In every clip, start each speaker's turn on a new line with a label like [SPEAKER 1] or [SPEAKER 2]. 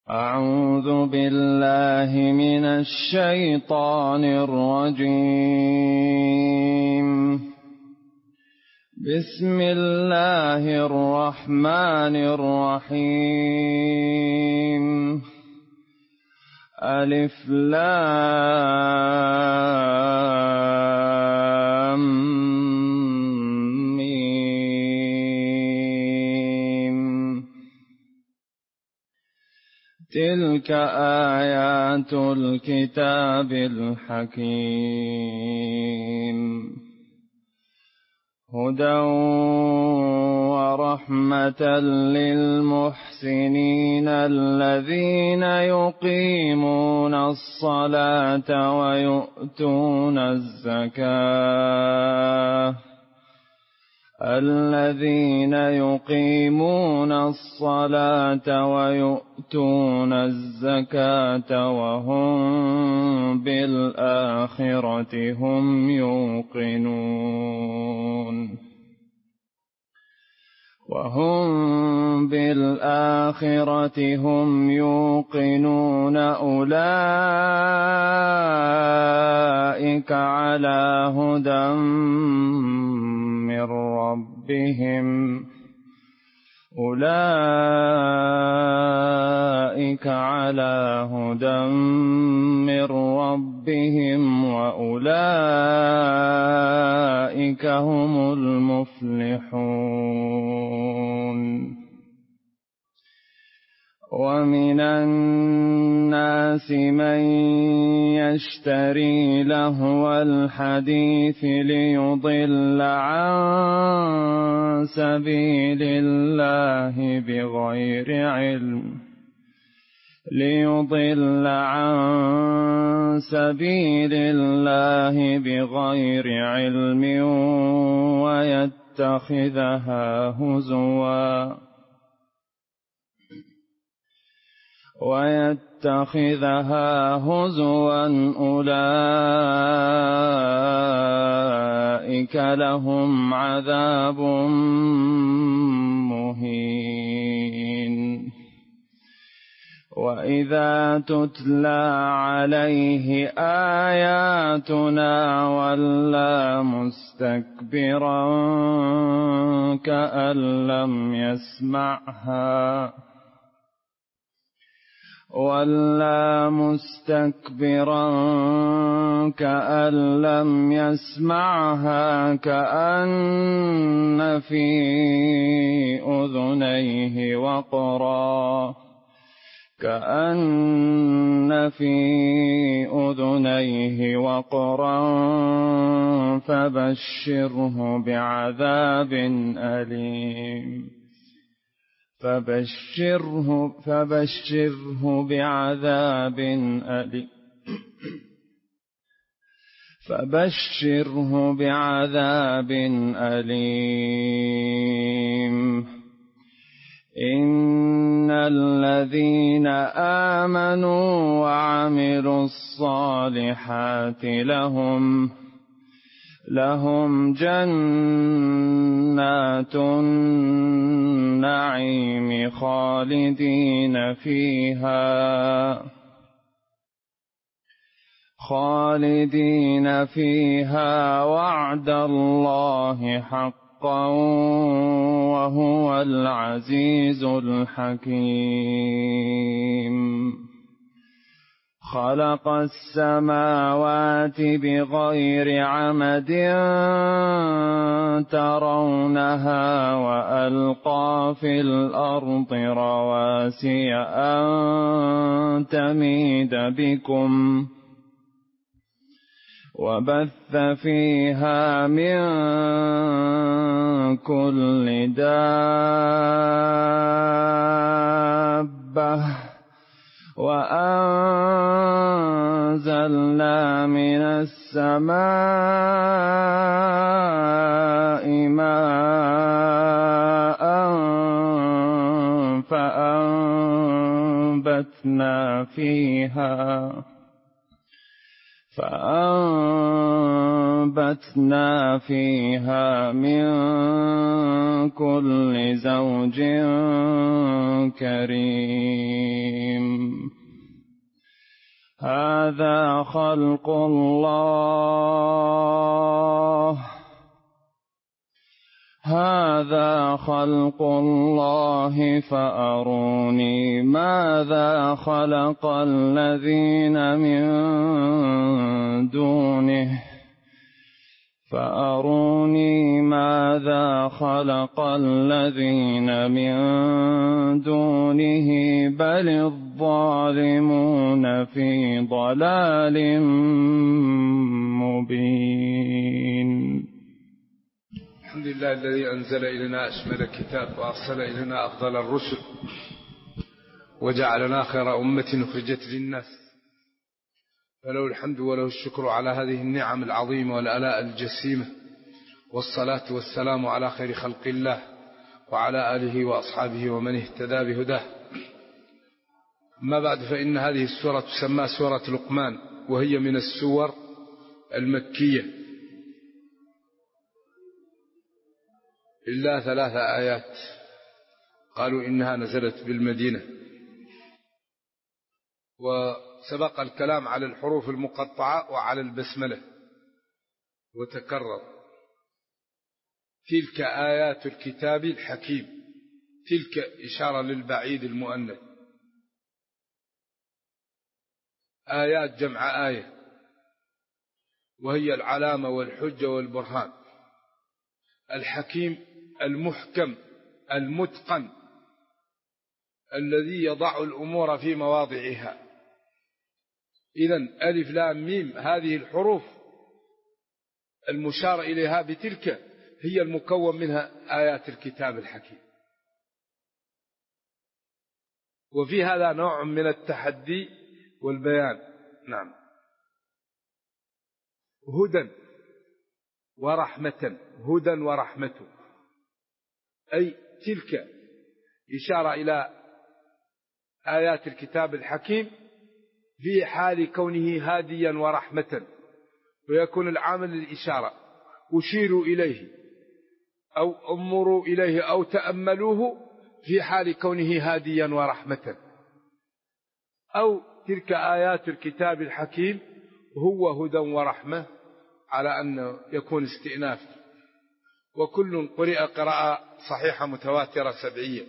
[SPEAKER 1] أعوذ بالله من الشيطان الرجيم. بسم الله الرحمن الرحيم. ألف لام ميم. تلك آيات الكتاب الحكيم. هدى ورحمة للمحسنين الذين يقيمون الصلاة ويؤتون الزكاة الذين يقيمون الصلاة ويؤتون الزكاة وهم بالآخرة هم يوقنون أولئك على هدى من ربهم وأولئك هم المفلحون. ومن الناس من يشتري لهو الحديث ليضل عن سبيل الله بغير علم ويتخذها هزوا أولئك لهم عذاب مهين. وإذا تتلى عليه آياتنا ولى مستكبرا كأن لم يسمعها كأن في أذنيه وقرا فبشره بعذاب أليم. إن الذين آمنوا وعملوا الصالحات لهم جنات النعيم خالدين فيها وعد الله حقا وهو العزيز الحكيم. خلق السماوات بغير عمد ترونها وألقى في الأرض رواسي أن تميد بكم وبث فيها من كل دابة وأنزلنا من السماء ماء فأنبتنا فيها من كل زوج كريم. هذا خلق الله فأروني ماذا خلق الذين من دونه بل الظالمون في ضلال مبين.
[SPEAKER 2] الحمد لله الذي أنزل إلينا أشمل الكتاب وأرسل إلينا أفضل الرسل وجعلنا خير أمة أخرجت للناس، فله الحمد وله الشكر على هذه النعم العظيمة والآلاء الجسيمة، والصلاة والسلام على خير خلق الله وعلى آله وأصحابه ومن اهتدى بهداه. أما بعد، فإن هذه السورة تسمى سورة لقمان، وهي من السور المكية إلا 3 آيات، قالوا إنها نزلت بالمدينة. وسبق الكلام على الحروف المقطعة وعلى البسملة وتكرر. تلك آيات الكتاب الحكيم، تلك إشارة للبعيد المؤنث، آيات جمع آية، وهي العلامة والحجة والبرهان. الحكيم المحكم المتقن الذي يضع الأمور في مواضعها. إذن ألف لام ميم هذه الحروف المشار إليها بتلك هي المكون منها آيات الكتاب الحكيم. وفي هذا نوع من التحدي والبيان. نعم. هدى ورحمة، هدى ورحمة، أي تلك إشارة إلى آيات الكتاب الحكيم في حال كونه هاديا ورحمة، ويكون العامل للإشارة أشيروا إليه أو أمروا إليه أو تأملوه في حال كونه هاديا ورحمة. أو تلك آيات الكتاب الحكيم هو هدى ورحمة، على أن يكون استئناف، وكل قرئ قراءة صحيحة متواترة سبعية.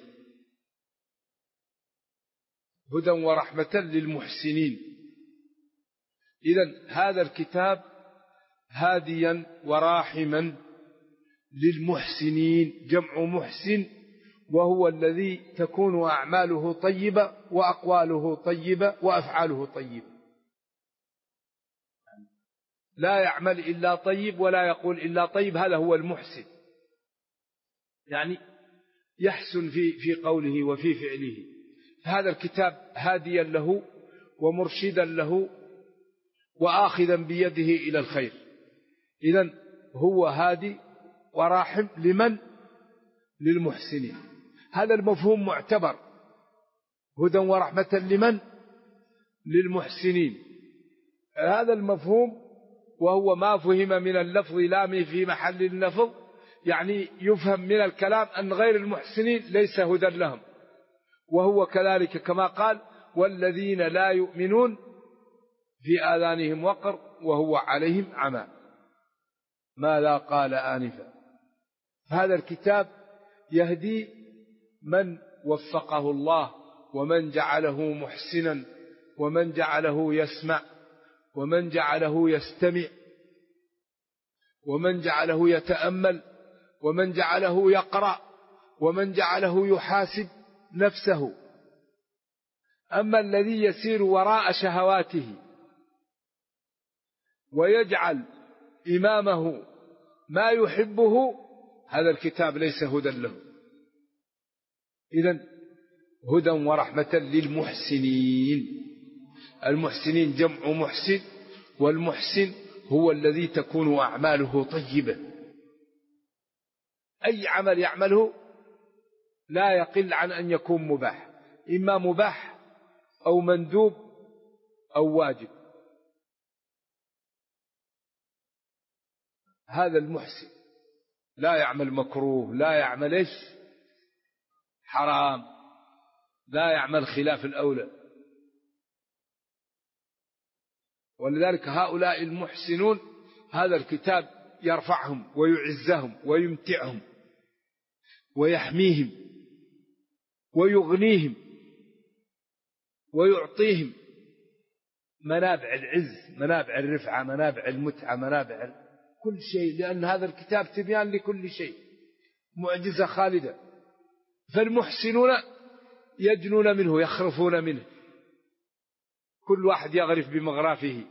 [SPEAKER 2] هدى ورحمة للمحسنين. إذن هذا الكتاب هاديا وراحما للمحسنين، جمع محسن، وهو الذي تكون أعماله طيبة وأقواله طيبة وأفعاله طيبة، لا يعمل إلا طيب ولا يقول إلا طيب، هذا هو المحسن، يعني يحسن في قوله وفي فعله. هذا الكتاب هاديا له ومرشدا له وآخذا بيده إلى الخير. إذن هو هادي وراحم لمن؟ للمحسنين. هذا المفهوم معتبر، هدى ورحمة لمن؟ للمحسنين. هذا المفهوم وهو ما فهم من اللفظ لا في محل اللفظ، يعني يفهم من الكلام أن غير المحسنين ليس هدى لهم، وهو كذلك كما قال والذين لا يؤمنون في آذانهم وقر وهو عليهم عمى، ماذا قال آنفا. هذا الكتاب يهدي من وفقه الله، ومن جعله محسنا، ومن جعله يسمع، ومن جعله يستمع، ومن جعله يتأمل، ومن جعله يقرأ، ومن جعله يحاسب نفسه. أما الذي يسير وراء شهواته ويجعل إمامه ما يحبه، هذا الكتاب ليس هدى له. إذن هدى ورحمة للمحسنين. المحسنين جمع محسن، والمحسن هو الذي تكون أعماله طيبة، أي عمل يعمله لا يقل عن أن يكون مباح، إما مباح أو مندوب أو واجب. هذا المحسن لا يعمل مكروه، لا يعمل إيش حرام، لا يعمل خلاف الأولى. ولذلك هؤلاء المحسنون هذا الكتاب يرفعهم ويعزهم ويمتعهم ويحميهم ويغنيهم ويعطيهم منابع العز، منابع الرفعة، منابع المتعة، منابع كل شيء، لأن هذا الكتاب تبيان لكل شيء، معجزة خالدة. فالمحسنون يجنون منه، يخرفون منه، كل واحد يغرف بمغرافه.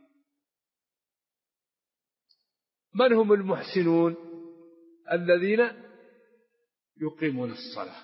[SPEAKER 2] من هم المحسنون؟ الذين يقيمون الصلاة،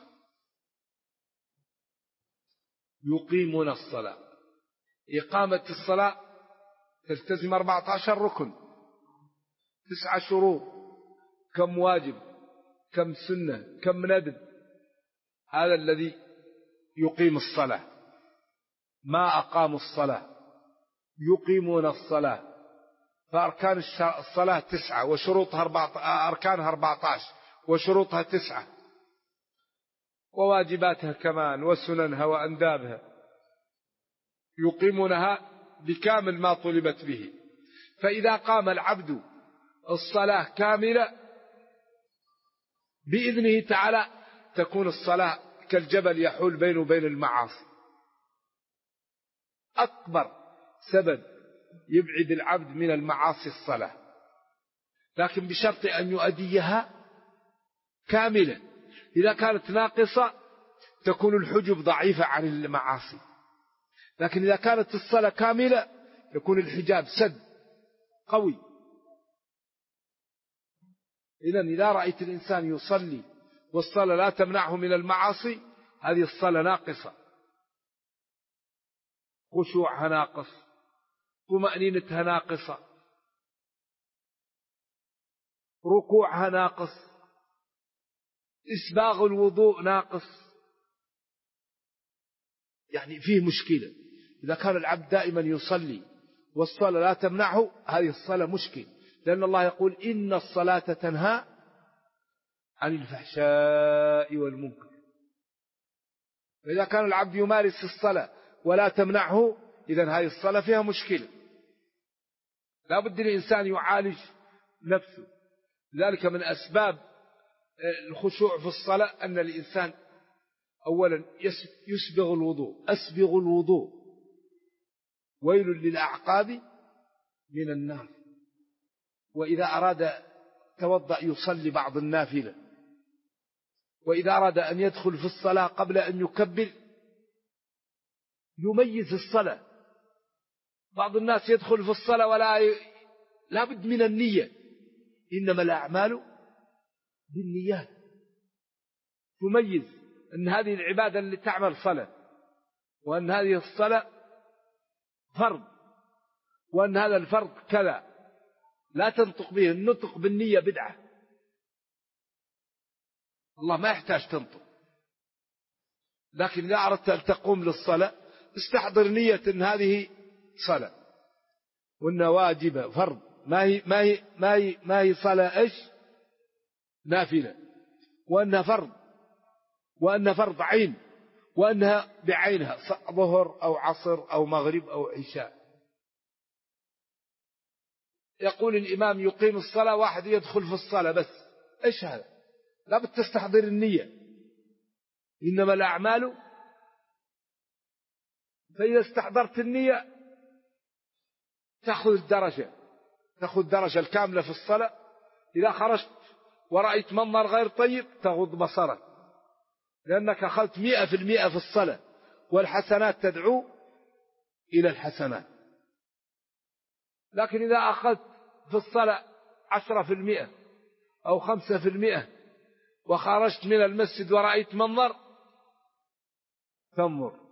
[SPEAKER 2] يقيمون الصلاة. إقامة الصلاة تلتزم 14 ركن، 9 شروط، كم واجب، كم سنة، كم ندب. هذا الذي يقيم الصلاة. ما أقاموا الصلاة، يقيمون الصلاة. فأركان الصلاة 9 وشروطها 14، أركانها 14 وشروطها 9، وواجباتها كمان وسننها وأندابها، يقيمونها بكامل ما طلبت به. فإذا قام العبد الصلاة كاملة بإذنه تعالى تكون الصلاة كالجبل يحول بينه وبين المعاصي. أكبر سبب يبعد العبد من المعاصي الصلاة، لكن بشرط أن يؤديها كاملة. إذا كانت ناقصة تكون الحجب ضعيفة عن المعاصي، لكن إذا كانت الصلاة كاملة يكون الحجاب سد قوي. إذا رأيت الإنسان يصلي والصلاة لا تمنعه من المعاصي، هذه الصلاة ناقصة، خشوعها ناقص، طمأنينتها ناقصة، ركوعها ناقص، إسباغ الوضوء ناقص، يعني فيه مشكلة. إذا كان العبد دائما يصلي والصلاة لا تمنعه، هذه الصلاة مشكلة، لأن الله يقول إن الصلاة تنهى عن الفحشاء والمنكر. فإذا كان العبد يمارس الصلاة ولا تمنعه، إذن هذه الصلاة فيها مشكلة، لا بد الإنسان يعالج نفسه. ذلك من أسباب الخشوع في الصلاة أن الإنسان أولا يسبغ الوضوء، أسبغ الوضوء، ويل للأعقاب من النار. وإذا أراد توضأ يصلي بعض النافلة، وإذا أراد أن يدخل في الصلاة قبل أن يكبر يميز الصلاة. بعض الناس يدخل في الصلاة لا بد من النية، إنما الأعمال بالنيات. تميز أن هذه العبادة اللي تعمل صلاة، وأن هذه الصلاة فرض، وأن هذا الفرض كذا، لا تنطق به. النطق بالنية بدعة، الله ما يحتاج تنطق. لكن إذا أردت أن تقوم للصلاة استحضر نية أن هذه صلاة، وأن واجبة فرض، ما هي صلاة إيش نافلة، وأنها فرض، وأنها فرض عين، وأنها بعينها ظهر أو عصر أو مغرب أو عشاء. يقول الإمام يقيم الصلاة، واحد يدخل في الصلاة بس، إيش هذا؟ لا بد تستحضر النية، إنما الأعمال. فإذا استحضرت النية تأخذ الدرجة الكاملة في الصلاة. إذا خرجت ورأيت منظر غير طيب تغض بصرك، لأنك أخذت 100% في الصلاة، والحسنات تدعو إلى الحسنات. لكن إذا أخذت في الصلاة 10% أو 5% وخرجت من المسجد ورأيت منظر تنظر،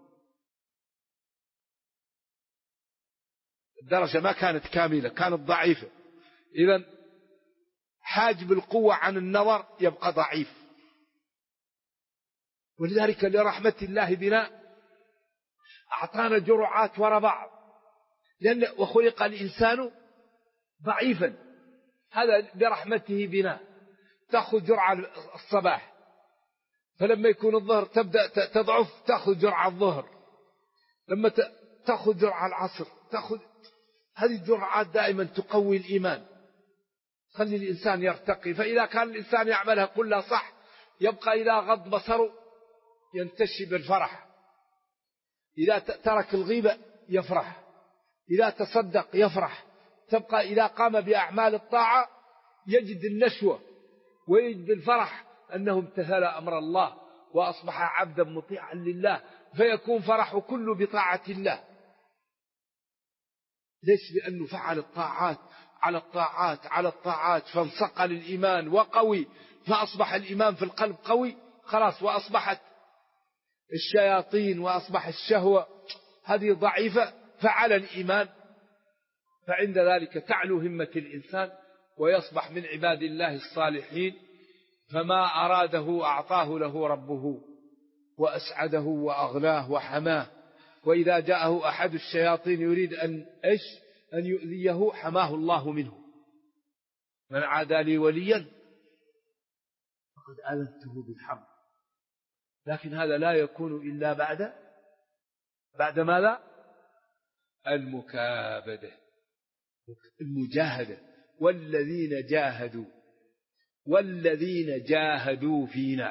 [SPEAKER 2] الدرجة ما كانت كاملة، كانت ضعيفة. إذن حاجب القوة عن النظر يبقى ضعيف. ولذلك لرحمة الله بنا أعطانا جرعات وراء بعض، لأن وخلق الإنسان ضعيفا، هذا برحمته بنا. تأخذ جرعة الصباح، فلما يكون الظهر تبدأ تضعف، تأخذ جرعة الظهر، لما تأخذ جرعة العصر، هذه الجرعات دائما تقوي الإيمان، خلي الإنسان يرتقي. فإذا كان الإنسان يعملها كلها صح يبقى إذا غض بصره ينتشي بالفرح، إذا ترك الغيبة يفرح، إذا تصدق يفرح، تبقى إذا قام بأعمال الطاعة يجد النشوة ويجد الفرح أنه امتثل أمر الله وأصبح عبدا مطيعا لله، فيكون فرحه كله بطاعة الله. ليش؟ لأنه فعل الطاعات على الطاعات على الطاعات، فانصقل الإيمان وقوي، فأصبح الإيمان في القلب قوي خلاص، وأصبحت الشياطين وأصبح الشهوة هذه ضعيفة، فعل الإيمان، فعند ذلك تعلو همة الإنسان ويصبح من عباد الله الصالحين، فما أراده أعطاه له ربه وأسعده وأغناه وحماه. وإذا جاءه أحد الشياطين يريد أن يؤذيه حماه الله منه. من عادى لي وليا فقد آذنته بالحرب. لكن هذا لا يكون إلا بعد ماذا؟ المكابدة، المجاهدة. والذين جاهدوا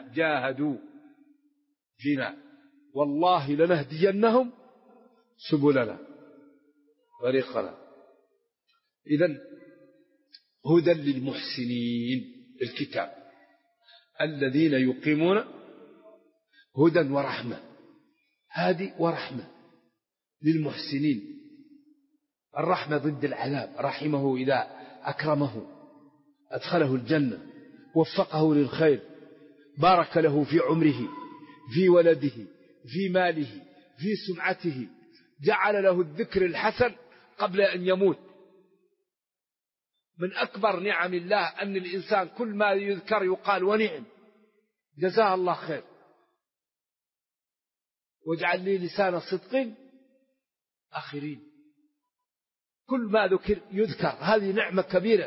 [SPEAKER 2] فينا والله لنهدينهم سبلنا طريقنا. إذن هدى للمحسنين الكتاب، الذين يقيمون هدى ورحمة، هادي ورحمة للمحسنين. الرحمة ضد العذاب، رحمه إذا أكرمه أدخله الجنة، وفقه للخير، بارك له في عمره، في ولده، في ماله، في سمعته، جعل له الذكر الحسن قبل أن يموت. من أكبر نعم الله أن الإنسان كل ما يذكر يقال ونعم، جزاه الله خير، واجعل لي لسان صدق آخرين. كل ما يذكر، هذه نعمة كبيرة.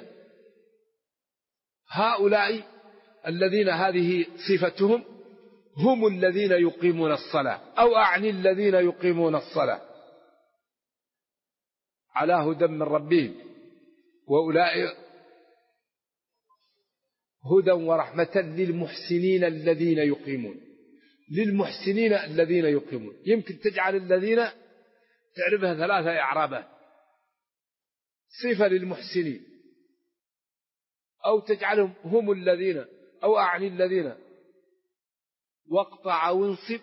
[SPEAKER 2] هؤلاء الذين هذه صفتهم هم الذين يقيمون الصلاة، أو أعني الذين يقيمون الصلاة على هدى من ربهم، وأولئك هدى ورحمة للمحسنين الذين يقيمون. للمحسنين الذين يقيمون، يمكن تجعل الذين تعرفها ثلاثة إعرابات: صفة للمحسنين، أو تجعلهم هم الذين، أو أعني الذين، واقطع وانصب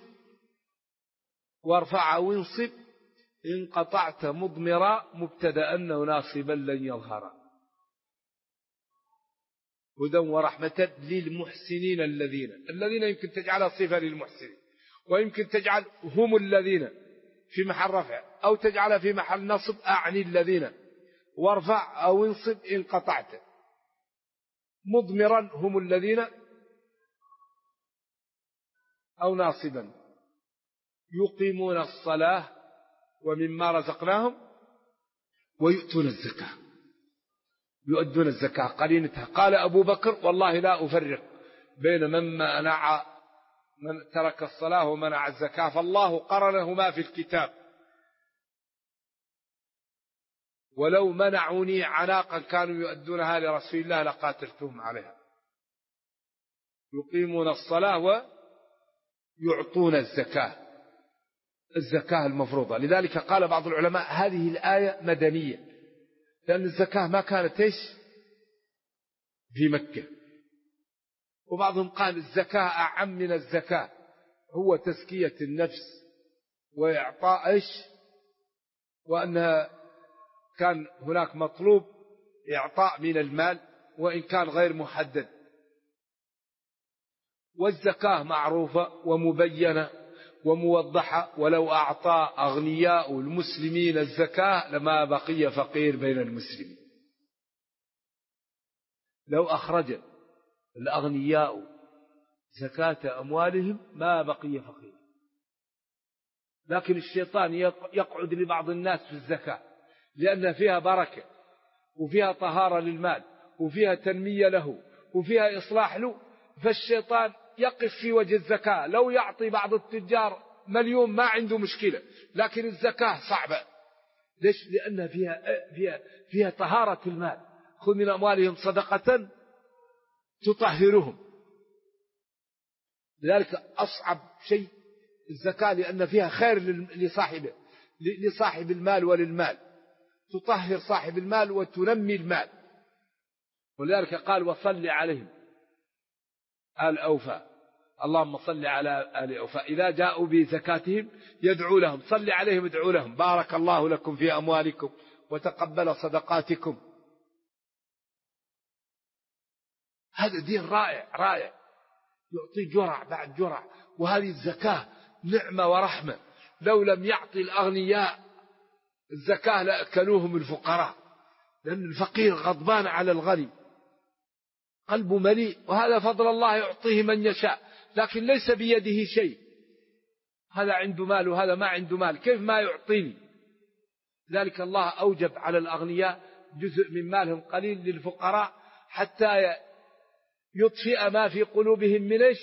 [SPEAKER 2] وارفع وانصب إن قطعت مضمرا مبتدأ ناصبا لن يظهر. هدى ورحمة للمحسنين الذين يمكن تجعلها صفة للمحسنين، ويمكن تجعل هم الذين في محل رفع، أو تجعلها في محل نصب أعني الذين، وارفع أو انصب إن قطعت. مضمرا هم الذين، أو ناصبا. يقيمون الصلاة ومما رزقناهم ويؤتون الزكاة، يؤدون الزكاة قرينتها. قال أبو بكر: والله لا أفرق بين من ترك الصلاة ومنع الزكاة، فالله قرنهما في الكتاب، ولو منعوني عناقا كانوا يؤدونها لرسول الله لقاتلتهم عليها. يقيمون الصلاة ويعطون الزكاة، الزكاة المفروضة. لذلك قال بعض العلماء هذه الآية مدنية، لأن الزكاة ما كانت في مكة. وبعضهم قال الزكاة أعم من الزكاة، هو تزكية النفس وإعطاء وأنها كان هناك مطلوب إعطاء من المال وإن كان غير محدد. والزكاة معروفة ومبينة وموضحة، ولو أعطى أغنياء المسلمين الزكاة لما بقي فقير بين المسلمين. لو أخرج الأغنياء زكاة أموالهم ما بقي فقير. لكن الشيطان يقعد لبعض الناس في الزكاة لأن فيها بركة وفيها طهارة للمال وفيها تنمية له وفيها إصلاح له، فالشيطان يقف في وجه الزكاة. لو يعطي بعض التجار 1,000,000 ما عنده مشكلة، لكن الزكاة صعبة، ليش؟ لأن فيها طهارة المال. خذ من أموالهم صدقة تطهرهم. لذلك أصعب شيء الزكاة، لأن فيها خير لصاحب المال وللمال، تطهر صاحب المال وتنمي المال. ولذلك قال وصل عليهم آل أوفى، اللهم صل على آل أوفى إذا جاءوا بزكاتهم يدعو لهم، صل عليهم ادعو لهم بارك الله لكم في أموالكم وتقبل صدقاتكم. هذا دين رائع رائع، يعطي جرع بعد جرع. وهذه الزكاة نعمة ورحمة، لو لم يعطي الأغنياء الزكاة لأكلوهم الفقراء، لأن الفقير غضبان على الغني، قلبه مليء، وهذا فضل الله يعطيه من يشاء، لكن ليس بيده شيء. هذا عنده مال وهذا ما عنده مال، كيف ما يعطيني؟ ذلك الله أوجب على الأغنياء جزء من مالهم قليل للفقراء حتى يطفئ ما في قلوبهم من إيش؟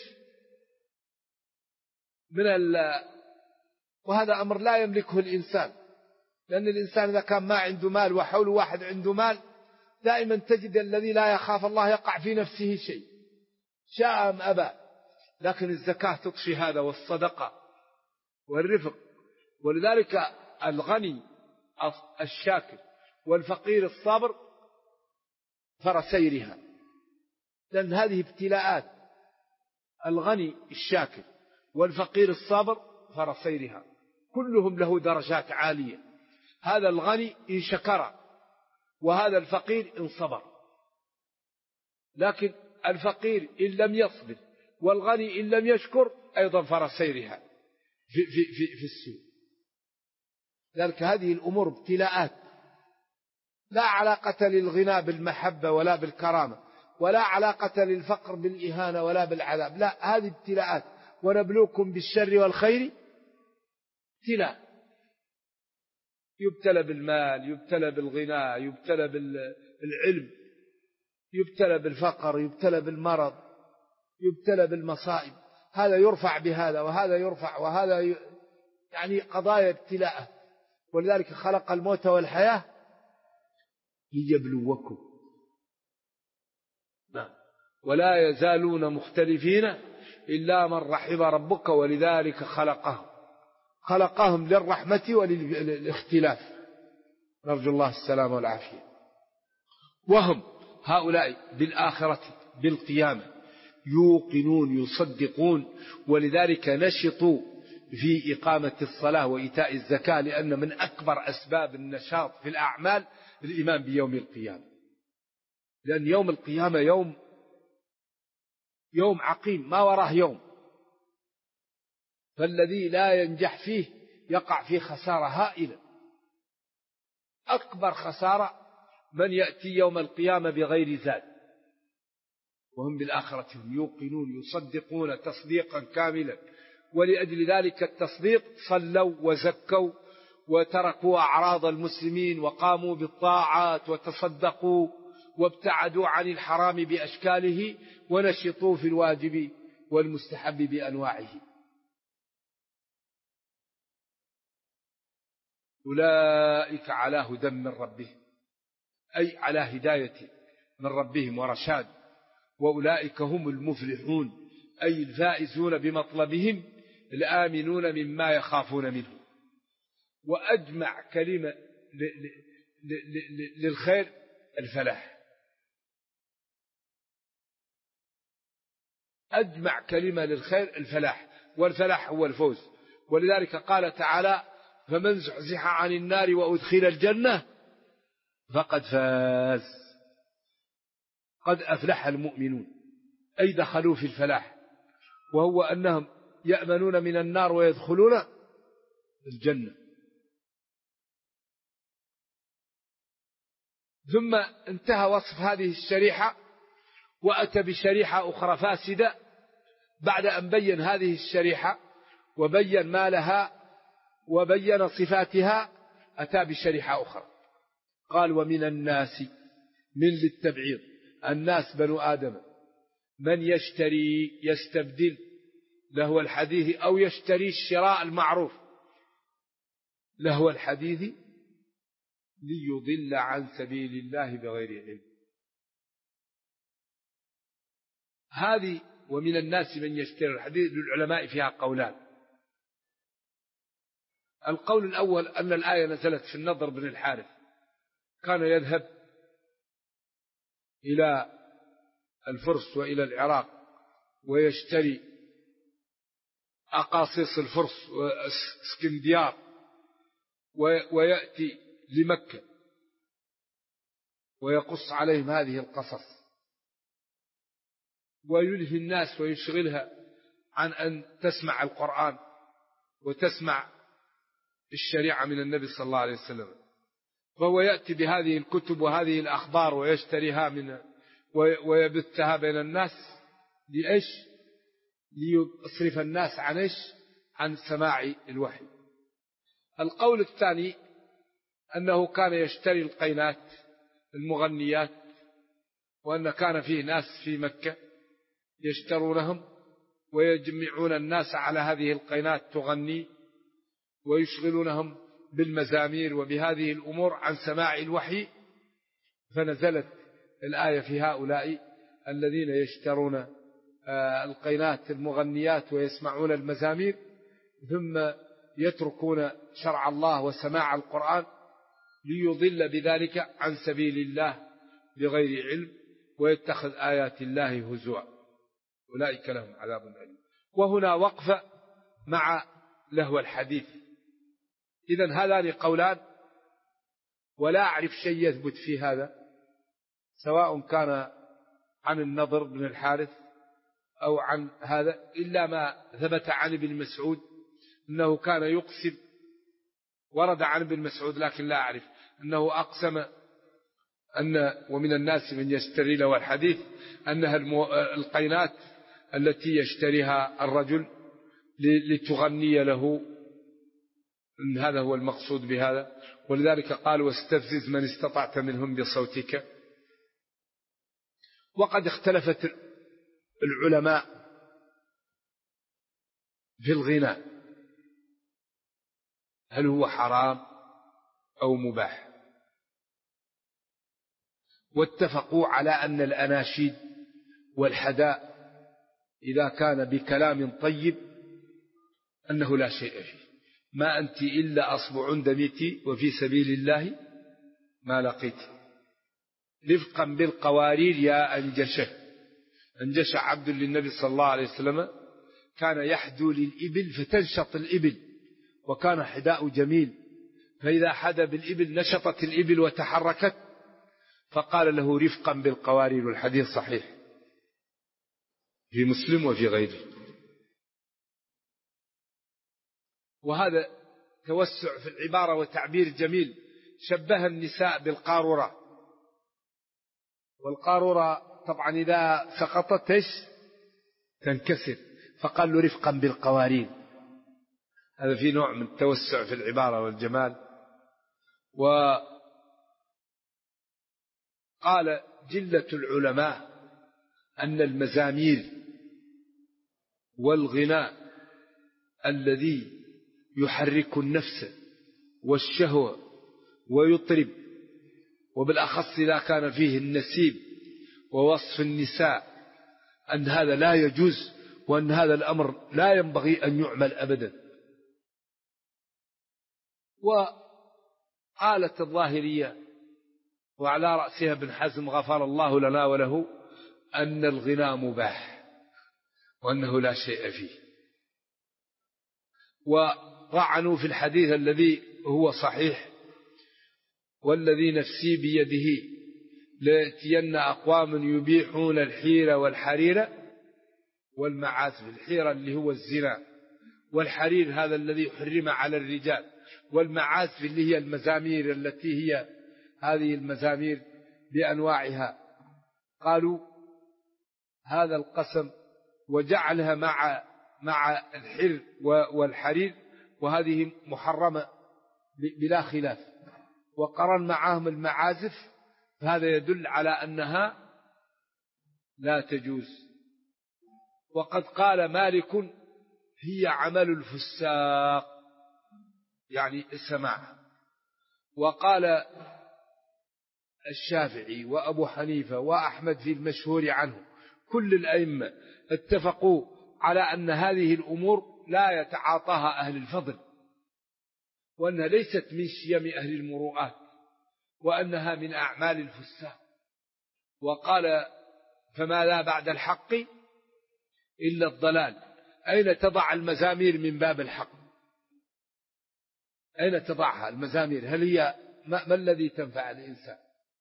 [SPEAKER 2] وهذا أمر لا يملكه الإنسان، لأن الإنسان إذا كان ما عنده مال وحول واحد عنده مال، دائما تجد الذي لا يخاف الله يقع في نفسه شيء شاء أم أبى. لكن الزكاة تطفي هذا، والصدقة والرفق. ولذلك الغني الشاكر والفقير الصابر فرسيرها، لأن هذه ابتلاءات. الغني الشاكر والفقير الصابر فرسيرها، كلهم له درجات عالية. هذا الغني إن شكر، وهذا الفقير إن صبر. لكن الفقير إن لم يصبر والغني إن لم يشكر أيضا فرسيرها في السوء. ذلك هذه الأمور ابتلاءات، لا علاقة للغنى بالمحبة ولا بالكرامة، ولا علاقة للفقر بالإهانة ولا بالعذاب، لا، هذه ابتلاءات. ونبلوكم بالشر والخير ابتلاء، يبتلى بالمال، يبتلى بالغنى، يبتلى بالعلم، يبتلى بالفقر، يبتلى بالمرض، يبتلى بالمصائب. هذا يرفع بهذا وهذا يرفع وهذا يعني قضايا ابتلاء. ولذلك خلق الموت والحياة ليبلوكم. ولا يزالون مختلفين إلا من رحم ربك ولذلك خلقهم للرحمة وللاختلاف، نرجو الله السلام والعافية. وهم هؤلاء بالآخرة بالقيامة يوقنون يصدقون، ولذلك نشطوا في إقامة الصلاة وإيتاء الزكاة، لأن من أكبر أسباب النشاط في الأعمال الإيمان بيوم القيامة. لأن يوم القيامة يوم عقيم ما وراه يوم، فالذي لا ينجح فيه يقع في خسارة هائلة. أكبر خسارة من يأتي يوم القيامة بغير زاد. وهم بالآخرة هم يوقنون يصدقون تصديقا كاملا، ولأجل ذلك التصديق صلوا وزكوا وتركوا أعراض المسلمين وقاموا بالطاعات وتصدقوا وابتعدوا عن الحرام بأشكاله ونشطوا في الواجب والمستحب بأنواعه. أولئك على هدى من ربهم، أي على هداية من ربهم ورشاد. وأولئك هم المفلحون، أي الفائزون بمطلبهم الآمنون مما يخافون منه. وأجمع كلمة للخير الفلاح، أجمع كلمة للخير الفلاح، والفلاح هو الفوز. ولذلك قال تعالى فمن زحزح عن النار وأدخل الجنة فقد فاز. قد أفلح المؤمنون، أي دخلوا في الفلاح، وهو أنهم يأمنون من النار ويدخلون الجنة. ثم انتهى وصف هذه الشريحة وأتى بشريحة أخرى فاسدة. بعد أن بين هذه الشريحة وبين ما لها وبين صفاتها أتى بشريحة أخرى. قال ومن الناس، من للتبعيض، الناس بنو آدم، من يشتري يستبدل لهو الحديث أو يشتري الشراء المعروف. لهو الحديث ليضل عن سبيل الله بغير علم. هذه ومن الناس من يشتري الحديث للعلماء فيها قولان. القول الأول أن الآية نزلت في النضر بن الحارث، كان يذهب إلى الفرس وإلى العراق ويشتري أقاصيص الفرس واسكنديار ويأتي لمكة ويقص عليهم هذه القصص ويلهي الناس ويشغلها عن أن تسمع القرآن وتسمع الشريعة من النبي صلى الله عليه وسلم. فهو يأتي بهذه الكتب وهذه الأخبار ويشتريها ويبثها بين الناس لإيش؟ ليصرف الناس عن إيش؟ عن سماع الوحي. القول الثاني أنه كان يشتري القينات المغنيات، وأن كان فيه ناس في مكة يشترونهم ويجمعون الناس على هذه القينات تغني ويشغلونهم بالمزامير وبهذه الأمور عن سماع الوحي. فنزلت الآية في هؤلاء الذين يشترون القينات المغنيات ويسمعون المزامير ثم يتركون شرع الله وسماع القرآن ليضل بذلك عن سبيل الله بغير علم ويتخذ آيات الله هزوا، أولئك لهم عذاب أليم. وهنا وقف مع لهو الحديث. إذن هذان قولان، ولا أعرف شيء يثبت في هذا، سواء كان عن النضر بن الحارث أو عن هذا، إلا ما ثبت عن ابن مسعود أنه كان يقسم. ورد عن ابن مسعود لكن لا أعرف أنه أقسم أن ومن الناس من يشتري له الحديث أنها القينات التي يشتريها الرجل لتغني له، إن هذا هو المقصود بهذا. ولذلك قال واستفزز من استطعت منهم بصوتك. وقد اختلفت العلماء في الغناء، هل هو حرام أو مباح؟ واتفقوا على أن الأناشيد والحداء إذا كان بكلام طيب أنه لا شيء فيه. ما أنت إلا أصبع دميت وفي سبيل الله ما لقيت. رفقا بالقوارير يا أنجشه. أنجش عبد للنبي صلى الله عليه وسلم كان يحدو للإبل فتنشط الإبل، وكان حداء جميل، فإذا حدا بالإبل نشطت الإبل وتحركت، فقال له رفقا بالقوارير. والحديث صحيح في مسلم وفي غيره. وهذا توسع في العبارة وتعبير جميل. شبه النساء بالقارورة، والقارورة طبعا إذا سقطت تنكسر، فقال له رفقا بالقوارير. هذا في نوع من التوسع في العبارة والجمال. وقال جلة العلماء أن المزامير والغناء الذي يحرك النفس والشهوة ويطرب، وبالأخص إذا كان فيه النسيب ووصف النساء، أن هذا لا يجوز، وأن هذا الأمر لا ينبغي أن يعمل أبدا. وقالت الظاهرية وعلى رأسها ابن حزم غفر الله لنا وله أن الغناء مباح وأنه لا شيء فيه. وطعنوا في الحديث الذي هو صحيح والذي نفسي بيده ليأتين أقوام يبيحون الحير والحرير والمعازف. الحيرة اللي هو الزنا، والحرير هذا الذي حرم على الرجال، والمعازف اللي هي المزامير التي هي هذه المزامير بأنواعها. قالوا هذا القسم وجعلها مع الحر والحرير، وهذه محرمة بلا خلاف، وقرن معهم المعازف، فهذا يدل على أنها لا تجوز. وقد قال مالك هي عمل الفساق، يعني السماع. وقال الشافعي وأبو حنيفة وأحمد في المشهور عنه، كل الأئمة اتفقوا على أن هذه الأمور لا يتعاطاها أهل الفضل، وأنها ليست من شيم أهل المروءات، وأنها من أعمال الفساق. وقال فما لا بعد الحق إلا الضلال. أين تضع المزامير من باب الحق؟ أين تضعها المزامير؟ هل هي ما الذي تنفع الإنسان؟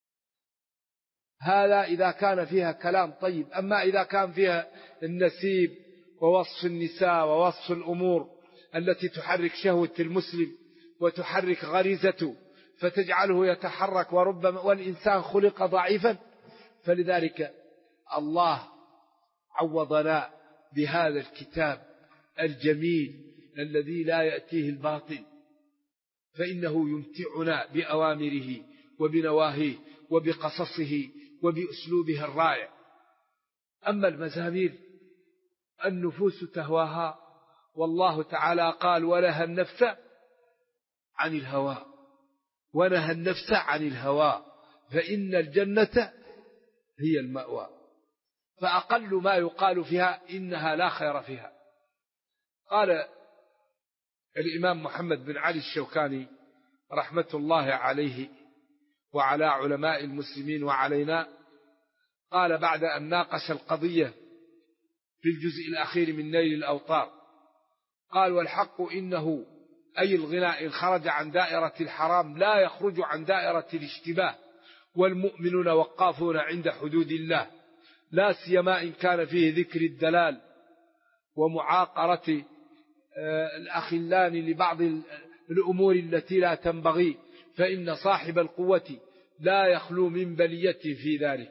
[SPEAKER 2] هذا إذا كان فيها كلام طيب. أما إذا كان فيها النسيب ووصف النساء ووصف الأمور التي تحرك شهوة المسلم وتحرك غريزته فتجعله يتحرك، وربما والإنسان خلق ضعيفا، فلذلك الله عوضنا بهذا الكتاب الجميل الذي لا يأتيه الباطل، فإنه يمتعنا بأوامره وبنواهيه وبقصصه وبأسلوبه الرائع. أما المزامير النفوس تهواها، والله تعالى قال ونهى النفس عن الهوى، ونهى النفس عن الهوى فإن الجنة هي المأوى. فأقل ما يقال فيها إنها لا خير فيها. قال الإمام محمد بن علي الشوكاني رحمة الله عليه وعلى علماء المسلمين وعلينا، قال بعد أن ناقش القضية في الجزء الأخير من نيل الأوطار، قال والحق إنه أي الغناء إن خرج عن دائرة الحرام لا يخرج عن دائرة الاشتباه، والمؤمنون وقافون عند حدود الله، لا سيما إن كان فيه ذكر الدلال ومعاقرة الأخلان لبعض الأمور التي لا تنبغي، فإن صاحب القوة لا يخلو من بلية في ذلك.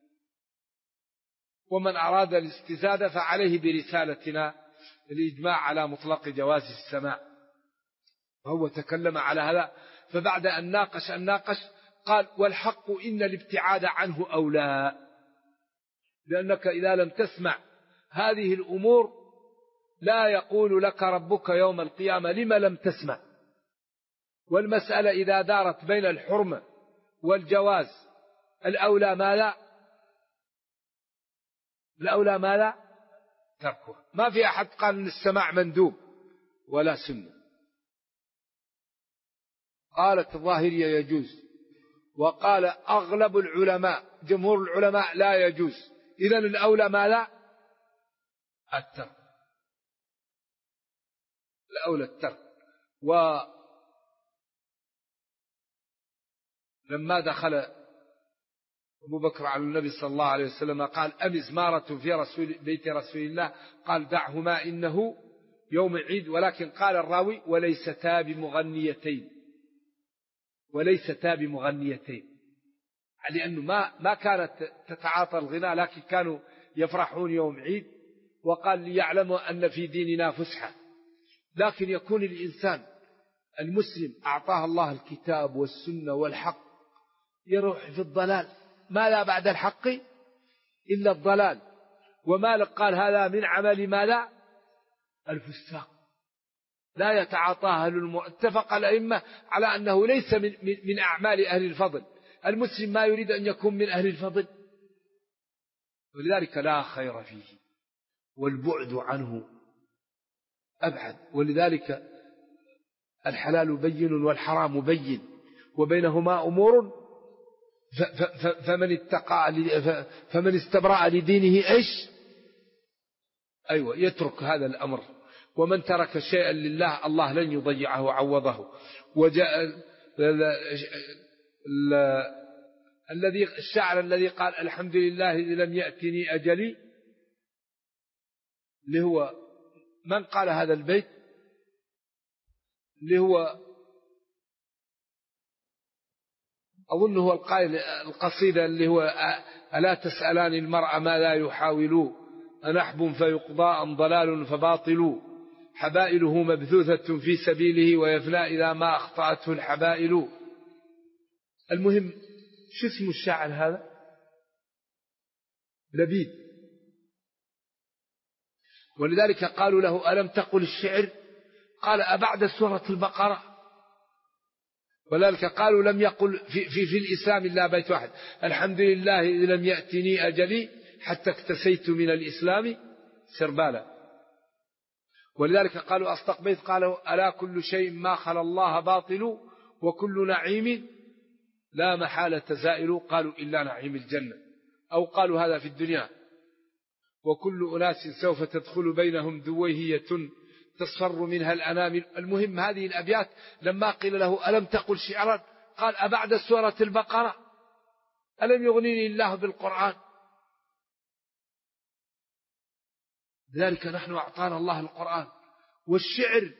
[SPEAKER 2] ومن أراد الاستزادة فعليه برسالتنا الإجماع على مطلق جواز السماع. فهو تكلم على هذا. فبعد أن ناقش قال والحق إن الابتعاد عنه أولى، لأنك إذا لم تسمع هذه الأمور لا يقول لك ربك يوم القيامة لما لم تسمع. والمسألة إذا دارت بين الحرمة والجواز الأولى ماذا؟ الأولى ماذا؟ تركها. ما في أحد قال أن السماع مندوب ولا سنة. قالت الظاهرية يجوز، وقال أغلب العلماء جمهور العلماء لا يجوز. إذن الأولى ماذا؟ الترك. الأولى الترك. ولما دخل أبو بكر على النبي صلى الله عليه وسلم قال أمزمارة في بيت رسول الله، قال دعهما إنه يوم عيد. ولكن قال الراوي وليستا بمغنيتين، وليستا بمغنيتين، لأنه ما كانت تتعاطى الغناء، لكن كانوا يفرحون يوم عيد. وقال ليعلموا أن في ديننا فسحة. لكن يكون الإنسان المسلم أعطاه الله الكتاب والسنة والحق يروح في الضلال، ما لا بعد الحق إلا الضلال. ومالك قال هذا من عمل ما لا الفساق، لا يتعاطاها اتفق الأئمة على أنه ليس من أعمال أهل الفضل. المسلم ما يريد أن يكون من أهل الفضل، ولذلك لا خير فيه، والبعد عنه أبعد. ولذلك الحلال بين والحرام بين، وبينهما أمور، فمن استبرأ لدينه إيش؟ أيوة يترك هذا الأمر. ومن ترك شيئا لله الله لن يضيعه عوضه. وجاء الشاعر الذي قال الحمد لله إذ لم يأتني أجلي، اللي هو من قال هذا البيت؟ اللي هو أظن هو القائل القصيدة اللي هو ألا تسألان المرء ما لا يحاول، أنحب فيقضى أم ضلال فباطل، حبائله مبثوثة في سبيله ويفنى إذا ما أخطأته الحبائل. المهم شو اسم الشاعر هذا؟ لبيد. ولذلك قالوا له ألم تقل الشعر؟ قال أبعد سورة البقرة؟ ولذلك قالوا لم يقل في الإسلام إلا بيت واحد: الحمد لله إذ لم يأتني أجلي حتى اكتسيت من الإسلام سربالا. ولذلك قالوا أصدق بيت قالوا: ألا كل شيء ما خلا الله باطل وكل نعيم لا محالة زائل، قالوا إلا نعيم الجنة. أو قالوا هذا في الدنيا: وكل أناس سوف تدخل بينهم دويهية تصفر منها الأنامل. المهم هذه الأبيات لما قيل له: ألم تقل شعرا؟ قال: أبعد سورة البقرة ألم يغنيني الله بالقرآن؟ لذلك نحن أعطانا الله القرآن، والشعر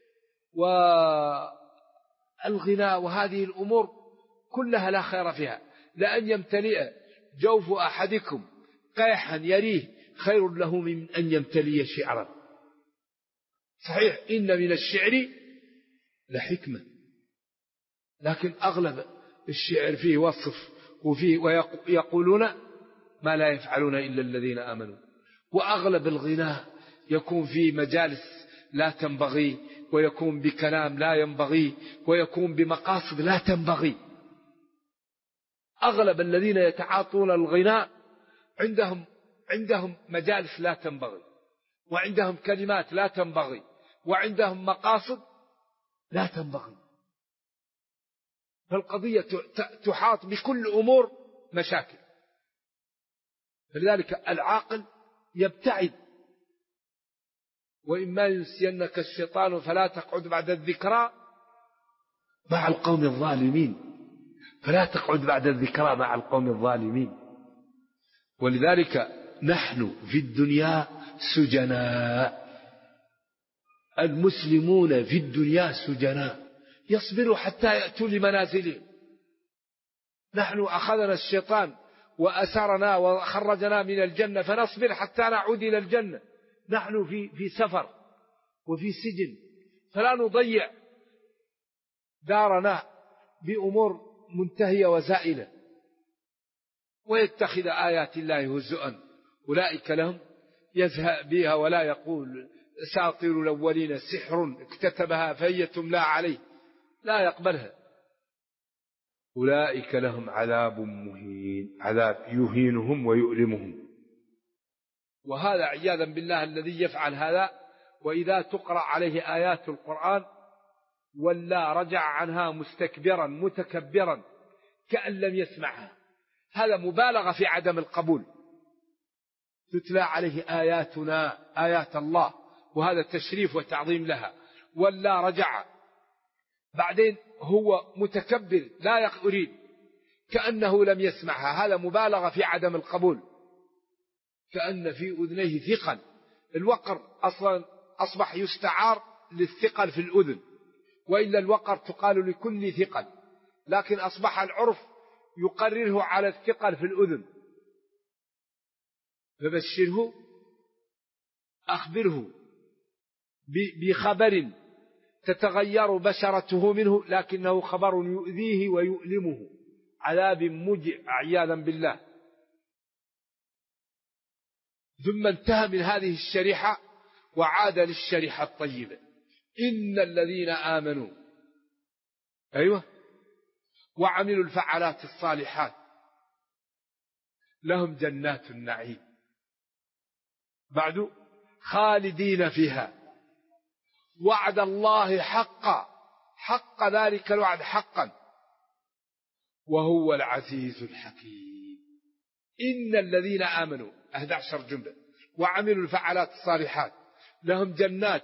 [SPEAKER 2] والغناء وهذه الأمور كلها لا خير فيها. لأن يمتلئ جوف أحدكم قيحا يريه خير له من أن يمتلي شعرا. صحيح إن من الشعر لحكمة، لكن أغلب الشعر فيه وصف ويقولون ما لا يفعلون إلا الذين آمنوا. وأغلب الغناء يكون في مجالس لا تنبغي، ويكون بكلام لا ينبغي، ويكون بمقاصد لا تنبغي. أغلب الذين يتعاطون الغناء عندهم مجالس لا تنبغي، وعندهم كلمات لا تنبغي، وعندهم مقاصد لا تنبغي. فالقضية تحاط بكل أمور مشاكل. فلذلك العاقل يبتعد. وإما ينسينك الشيطان فلا تقعد بعد الذكرى مع القوم الظالمين. فلا تقعد بعد الذكرى مع القوم الظالمين. ولذلك نحن في الدنيا سجناء. المسلمون في الدنيا سجناء يصبروا حتى يأتوا لمنازلهم. نحن أخذنا الشيطان وأسرنا وخرجنا من الجنة، فنصبر حتى نعود إلى الجنة. نحن في سفر وفي سجن، فلا نضيع دارنا بأمور منتهية وزائلة ويتخذ آيات الله هزؤا. أولئك لهم يزهأ بها ولا يقول أساطير الأولين سحر اكتتبها فهي تملى عليه، لا يقبلها. أولئك لهم عذاب مهين، عذاب يهينهم ويؤلمهم. وهذا عياذا بالله الذي يفعل هذا، وإذا تقرأ عليه آيات القرآن ولا رجع عنها مستكبرا متكبرا كأن لم يسمعها. هذا مبالغة في عدم القبول. تتلى عليه آياتنا آيات الله، وهذا تشريف وتعظيم لها، ولا رجع بعدين هو متكبر لا يريد كأنه لم يسمعها. هذا مبالغة في عدم القبول، كأن في أذنيه ثقل. الوقر أصلا أصبح يستعار للثقل في الأذن، وإلا الوقر تقال لكل ثقل، لكن أصبح العرف يقرره على الثقل في الأذن. فبشره، أخبره بخبر تتغير بشرته منه، لكنه خبر يؤذيه ويؤلمه، عذاب موجع عياذا بالله. ثم انتهى من هذه الشريحة وعاد للشريحة الطيبة: إن الذين آمنوا وعملوا الفعالات الصالحات لهم جنات النعيم بعد خالدين فيها وعد الله حقا، حق ذلك الوعد حقا، وهو العزيز الحكيم. إن الذين آمنوا 11 جملة وعملوا الفعالات الصالحات لهم جنات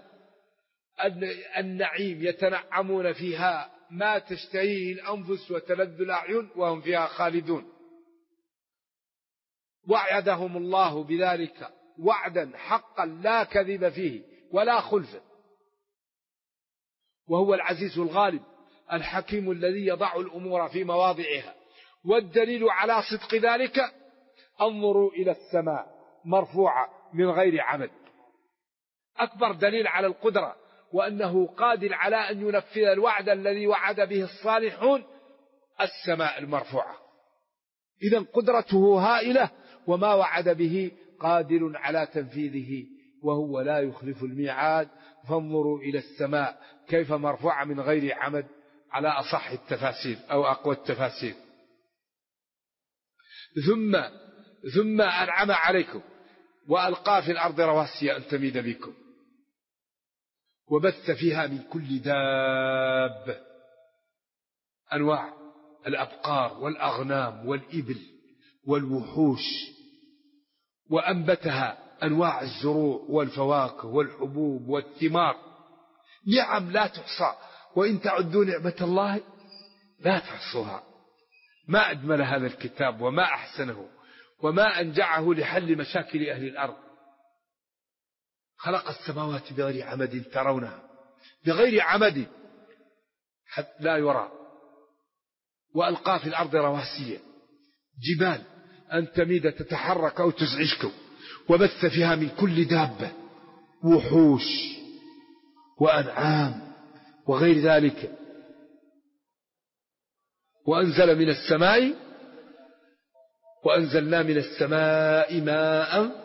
[SPEAKER 2] النعيم يتنعمون فيها ما تشتهيه الأنفس وتلذ الأعين وهم فيها خالدون. وعدهم الله بذلك وعدا حقا لا كذب فيه ولا خلف، وهو العزيز الغالب الحكيم الذي يضع الأمور في مواضعها. والدليل على صدق ذلك: انظروا إلى السماء مرفوعة من غير عمد. أكبر دليل على القدرة وأنه قادر على أن ينفذ الوعد الذي وعد به الصالحون السماء المرفوعة. إذن قدرته هائلة، وما وعد به قادر على تنفيذه، وهو لا يخلف الميعاد. فانظروا إلى السماء كيف مرفوعة من غير عمد على أصح التفاسير أو أقوى التفاسير. ثم أنعم عليكم وألقى في الأرض رواسي أن تميد بكم وبث فيها من كل دابة، أنواع الأبقار والأغنام والإبل والوحوش، وأنبتها أنواع الزروع والفواكه والحبوب والثمار، نعم لا تحصى، وإن تعدوا نعمة الله لا تحصوها. ما أجمل هذا الكتاب وما أحسنه وما أنجعه لحل مشاكل أهل الأرض. خلق السماوات بغير عمد ترونها، بغير عمد حتى لا يرى، وألقى في الأرض رواسي جبال أن تميد تتحرك أو تزعجكم، وبث فيها من كل دابة، وحوش وأنعام وغير ذلك، وأنزلنا من السماء ماء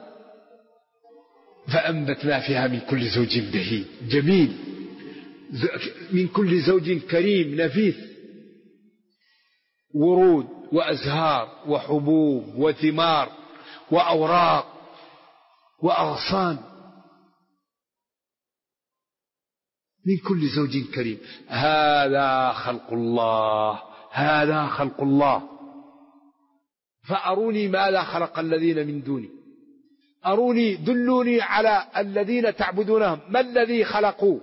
[SPEAKER 2] فأنبتنا فيها من كل زوج بهيج جميل، من كل زوج كريم نفيس، ورود وأزهار وحبوب وثمار وأوراق وأغصان، من كل زوج كريم. هذا خلق الله، هذا خلق الله. فأروني ماذا خلق الذين من دوني، أروني دلوني على الذين تعبدونهم ما الذي خلقوا.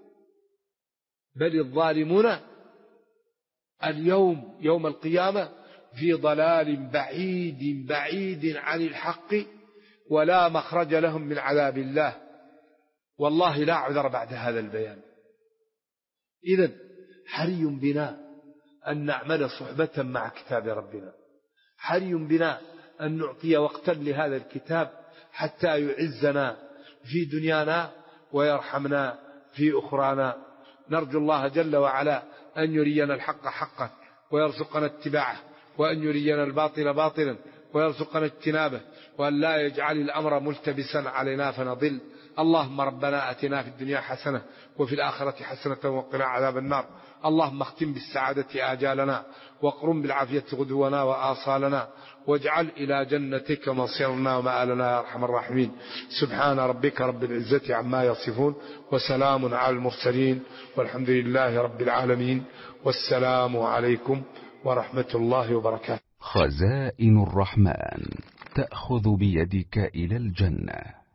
[SPEAKER 2] بل الظالمون اليوم يوم القيامة في ضلال بعيد بعيد عن الحق، ولا مخرج لهم من عذاب الله. والله لا عذر بعد هذا البيان. إذن حري بنا أن نعمل صحبة مع كتاب ربنا، حري بنا أن نعطي وقتا لهذا الكتاب حتى يعزنا في دنيانا ويرحمنا في أخرانا. نرجو الله جل وعلا أن يرينا الحق حقا ويرزقنا اتباعه، وأن يرينا الباطل باطلا ويرزقنا اجتنابه، وأن لا يجعل الأمر ملتبسا علينا فنضل. اللهم ربنا أتنا في الدنيا حسنة وفي الآخرة حسنة وقنا عذاب النار. اللهم اختم بالسعادة آجالنا، واقرم بالعافية غدونا وآصالنا، واجعل إلى جنتك مصيرنا ومآلنا يا أرحم الراحمين. سبحان ربك رب العزة عما يصفون، وسلام على المرسلين، والحمد لله رب العالمين، والسلام عليكم ورحمة الله وبركاته.
[SPEAKER 3] خزائن الرحمن تأخذ بيدك إلى الجنة.